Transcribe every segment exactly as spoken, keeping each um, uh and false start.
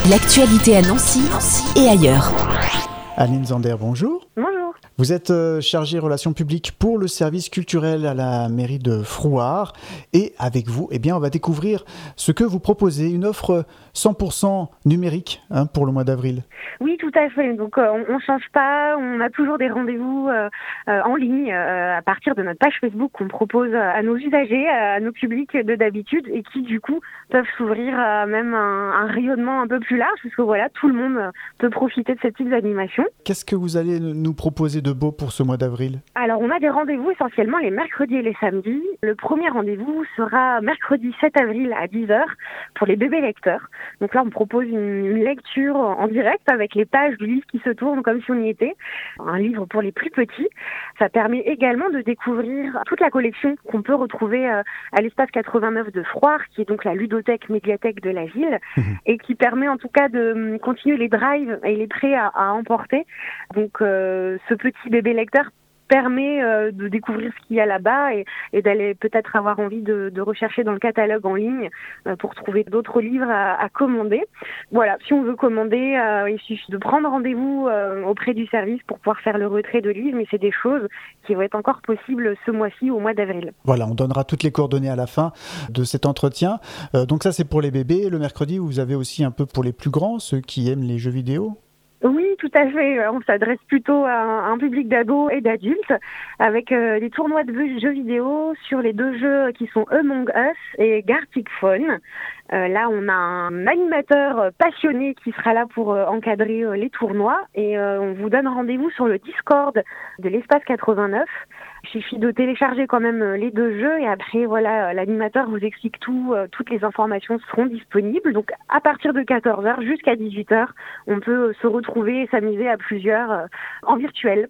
L'actualité à Nancy, Nancy et ailleurs. Aline Zander, bonjour. Bonjour. Vous êtes euh, chargée relations publiques pour le service culturel à la mairie de Frouard. Et avec vous, eh bien, on va découvrir ce que vous proposez, une offre cent pour cent numérique hein, pour le mois d'avril. Oui, tout à fait. Donc, euh, on ne change pas. On a toujours des rendez-vous euh, euh, en ligne euh, à partir de notre page Facebook qu'on propose à nos usagers, à nos publics de d'habitude et qui, du coup, peuvent s'ouvrir à même un, un rayonnement un peu plus large parce que voilà, tout le monde peut profiter de ce type d'animation. Qu'est-ce que vous allez nous proposer de beau pour ce mois d'avril ? Alors, on a des rendez-vous essentiellement les mercredis et les samedis. Le premier rendez-vous sera mercredi sept avril à dix heures pour les bébés lecteurs. Donc là, on propose une, une lecture en direct avec les pages du livre qui se tournent comme si on y était. Un livre pour les plus petits. Ça permet également de découvrir toute la collection qu'on peut retrouver à l'espace quatre-vingt-neuf de Frouard, qui est donc la ludothèque médiathèque de la ville, mmh. et qui permet en tout cas de continuer les drives et les prêts à, à emporter. Donc euh, ce petit bébé lecteur permet euh, de découvrir ce qu'il y a là-bas et, et d'aller peut-être avoir envie de, de rechercher dans le catalogue en ligne euh, pour trouver d'autres livres à, à commander. Voilà, si on veut commander, euh, il suffit de prendre rendez-vous euh, auprès du service pour pouvoir faire le retrait de livres, mais c'est des choses qui vont être encore possibles ce mois-ci, au mois d'avril. Voilà, on donnera toutes les coordonnées à la fin de cet entretien. Euh, donc ça, c'est pour les bébés. Le mercredi, vous avez aussi un peu pour les plus grands, ceux qui aiment les jeux vidéo ? Oui, tout à fait. On s'adresse plutôt à un public d'ados et d'adultes avec euh, des tournois de jeux vidéo sur les deux jeux qui sont Among Us et Gartic Phone. Euh, là, on a un animateur passionné qui sera là pour euh, encadrer euh, les tournois et euh, on vous donne rendez-vous sur le Discord de l'espace quatre-vingt-neuf. Il suffit de télécharger quand même les deux jeux et après, voilà, l'animateur vous explique tout. Euh, toutes les informations seront disponibles. Donc, à partir de quatorze heures jusqu'à dix-huit heures, on peut se retrouver et s'amuser à plusieurs euh, en virtuel.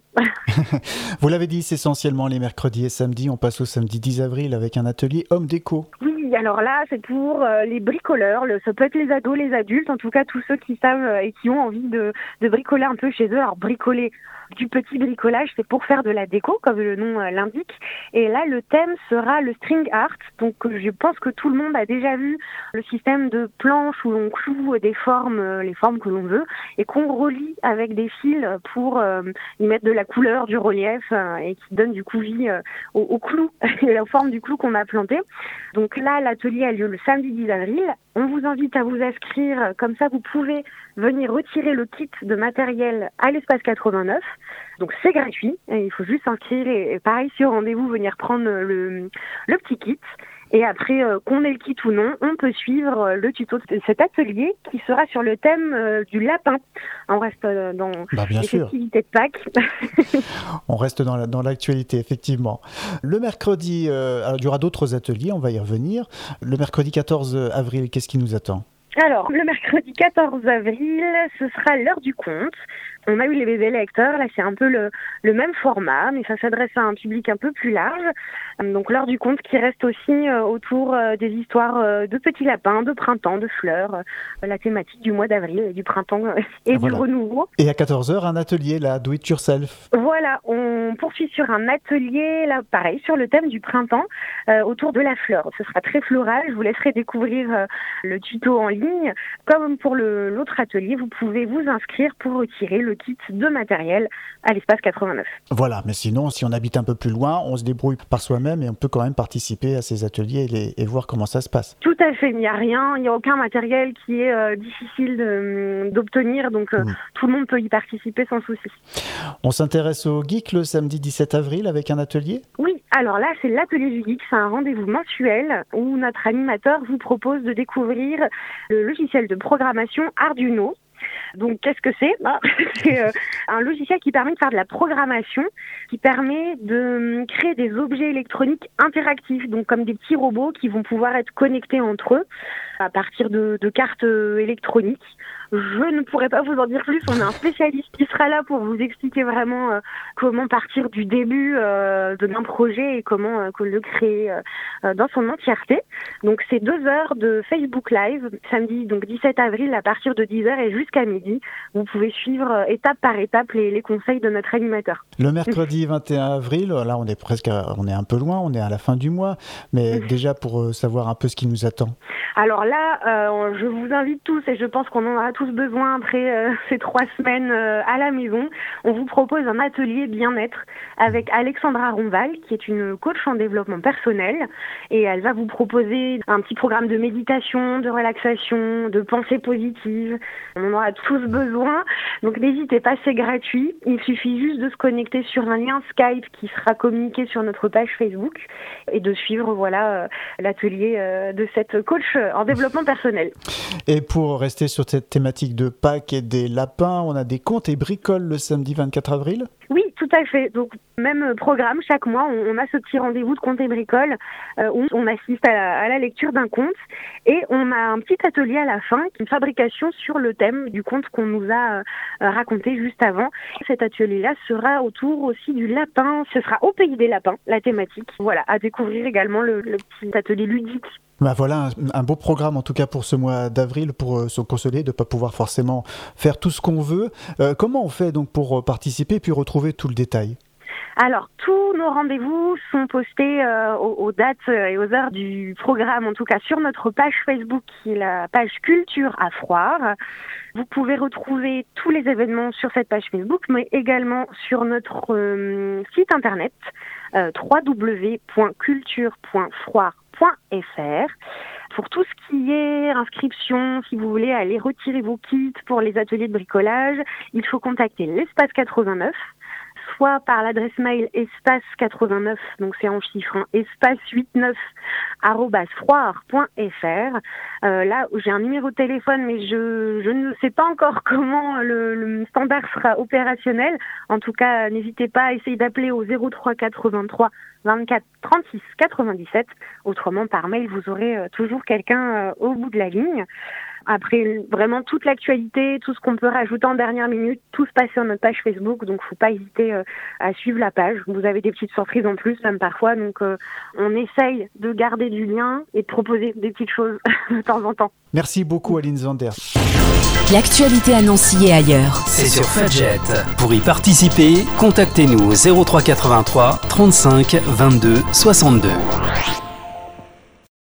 Vous l'avez dit, c'est essentiellement les mercredis et samedis. On passe au samedi dix avril avec un atelier homme déco. Oui, alors là, c'est pour euh, les bricoleurs. Le, ça peut être les ados, les adultes, en tout cas tous ceux qui savent euh, et qui ont envie de, de bricoler un peu chez eux. Alors, bricoler du petit bricolage, c'est pour faire de la déco, comme le nom euh, l'indique. Et là, le thème sera le string art. Donc, euh, je pense que tout le monde a déjà vu le système de planches où l'on cloue des formes, euh, les formes que l'on veut, et qu'on relie avec des fils pour euh, y mettre de la couleur, du relief, euh, et qui donne du coup vie euh, au, au clou, la forme du clou qu'on a planté. Donc là, l'atelier a lieu le samedi dix avril. On vous invite à vous inscrire, comme ça vous pouvez venir retirer le kit de matériel à l'espace quatre-vingt-neuf. Donc c'est gratuit, et il faut juste s'inscrire et, et pareil sur rendez-vous venir prendre le, le petit kit. Et après, euh, qu'on ait le kit ou non, on peut suivre euh, le tuto de cet atelier qui sera sur le thème euh, du lapin. On reste euh, dans bah, bien les sûr. festivités de Pâques. On reste dans, la, dans l'actualité, effectivement. Le mercredi, euh, alors, il y aura d'autres ateliers, on va y revenir. Le mercredi quatorze avril, qu'est-ce qui nous attend ? Alors, le mercredi quatorze avril, ce sera l'heure du conte. On a eu les bébés lecteurs, là c'est un peu le, le même format, mais ça s'adresse à un public un peu plus large. Donc l'heure du conte qui reste aussi euh, autour euh, des histoires euh, de petits lapins, de printemps, de fleurs, euh, la thématique du mois d'avril, et du printemps euh, et voilà. Du renouveau. Et à quatorze heures, un atelier, là, Do It Yourself. Voilà, on poursuit sur un atelier, là pareil, sur le thème du printemps, euh, autour de la fleur. Ce sera très floral, je vous laisserai découvrir euh, le tuto en ligne. Comme pour le, l'autre atelier, vous pouvez vous inscrire pour retirer le kit de matériel à l'espace quatre-vingt-neuf. Voilà, mais sinon, si on habite un peu plus loin, on se débrouille par soi-même et on peut quand même participer à ces ateliers et, les, et voir comment ça se passe. Tout à fait, il n'y a rien, il n'y a aucun matériel qui est euh, difficile de, d'obtenir, donc euh, mmh. tout le monde peut y participer sans souci. On s'intéresse au geek le samedi dix-sept avril avec un atelier ? Oui, alors là, c'est l'atelier du geek, c'est un rendez-vous mensuel où notre animateur vous propose de découvrir le logiciel de programmation Arduino. Donc, qu'est-ce que c'est ? bah, C'est euh, un logiciel qui permet de faire de la programmation, qui permet de créer des objets électroniques interactifs, donc comme des petits robots qui vont pouvoir être connectés entre eux à partir de, de cartes électroniques. Je ne pourrais pas vous en dire plus, on a un spécialiste qui sera là pour vous expliquer vraiment euh, comment partir du début euh, d'un projet et comment euh, le créer euh, dans son entièreté. Donc c'est deux heures de Facebook Live, samedi donc dix-sept avril à partir de dix heures et jusqu'à midi. Vous pouvez suivre euh, étape par étape les, les conseils de notre animateur. Le mercredi vingt et un avril, là on est presque, à, on est un peu loin, on est à la fin du mois, mais déjà pour euh, savoir un peu ce qui nous attend. Alors là, euh, je vous invite tous et je pense qu'on en aura tous besoin après euh, ces trois semaines euh, à la maison, on vous propose un atelier bien-être avec Alexandra Ronval, qui est une coach en développement personnel, et elle va vous proposer un petit programme de méditation, de relaxation, de pensée positive. On en aura tous besoin, donc n'hésitez pas, c'est gratuit. Il suffit juste de se connecter sur un lien Skype qui sera communiqué sur notre page Facebook et de suivre voilà l'atelier euh, de cette coach en développement personnel. Et pour rester sur cette thématique de Pâques et des lapins, on a des contes et bricoles le samedi vingt-quatre avril ? Oui, tout à fait. Donc, même programme, chaque mois, on, on a ce petit rendez-vous de contes et bricoles euh, où on assiste à la, à la lecture d'un conte et on a un petit atelier à la fin, une fabrication sur le thème du conte qu'on nous a euh, raconté juste avant. Cet atelier-là sera autour aussi du lapin. Ce sera au pays des lapins, la thématique. Voilà, à découvrir également le, le petit atelier ludique. Bah voilà, un, un beau programme en tout cas pour ce mois d'avril, pour euh, se consoler de ne pas pouvoir forcément faire tout ce qu'on veut. Euh, comment on fait donc pour participer et puis retrouver tout le détail ? Alors, tous nos rendez-vous sont postés euh, aux, aux dates et aux heures du programme, en tout cas sur notre page Facebook, qui est la page Culture à Froire. Vous pouvez retrouver tous les événements sur cette page Facebook, mais également sur notre euh, site internet euh, w w w point culture point froire point f r. Pour tout ce qui est inscription, si vous voulez aller retirer vos kits pour les ateliers de bricolage, il faut contacter l'Espace quatre-vingt-neuf, soit par l'adresse mail espace quatre-vingt-neuf, donc c'est en chiffre, hein, espace quatre-vingt-neuf arobase froire point f r. Euh, là, j'ai un numéro de téléphone, mais je, je ne sais pas encore comment le, le standard sera opérationnel. En tout cas, n'hésitez pas à essayer d'appeler au zéro trois quatre-vingt-trois vingt-quatre trente-six quatre-vingt-dix-sept. Autrement, par mail, vous aurez euh, toujours quelqu'un euh, au bout de la ligne. Après, vraiment, toute l'actualité, tout ce qu'on peut rajouter en dernière minute, tout se passe sur notre page Facebook, donc faut pas hésiter euh, à suivre la page. Vous avez des petites surprises en plus, même parfois, donc euh, on essaye de garder du lien et de proposer des petites choses de temps en temps. Merci beaucoup Aline Zander. L'actualité à Nancy et ailleurs. C'est sur Fudget. Pour y participer, contactez-nous au zéro trois quatre-vingt-trois trente-cinq vingt-deux soixante-deux.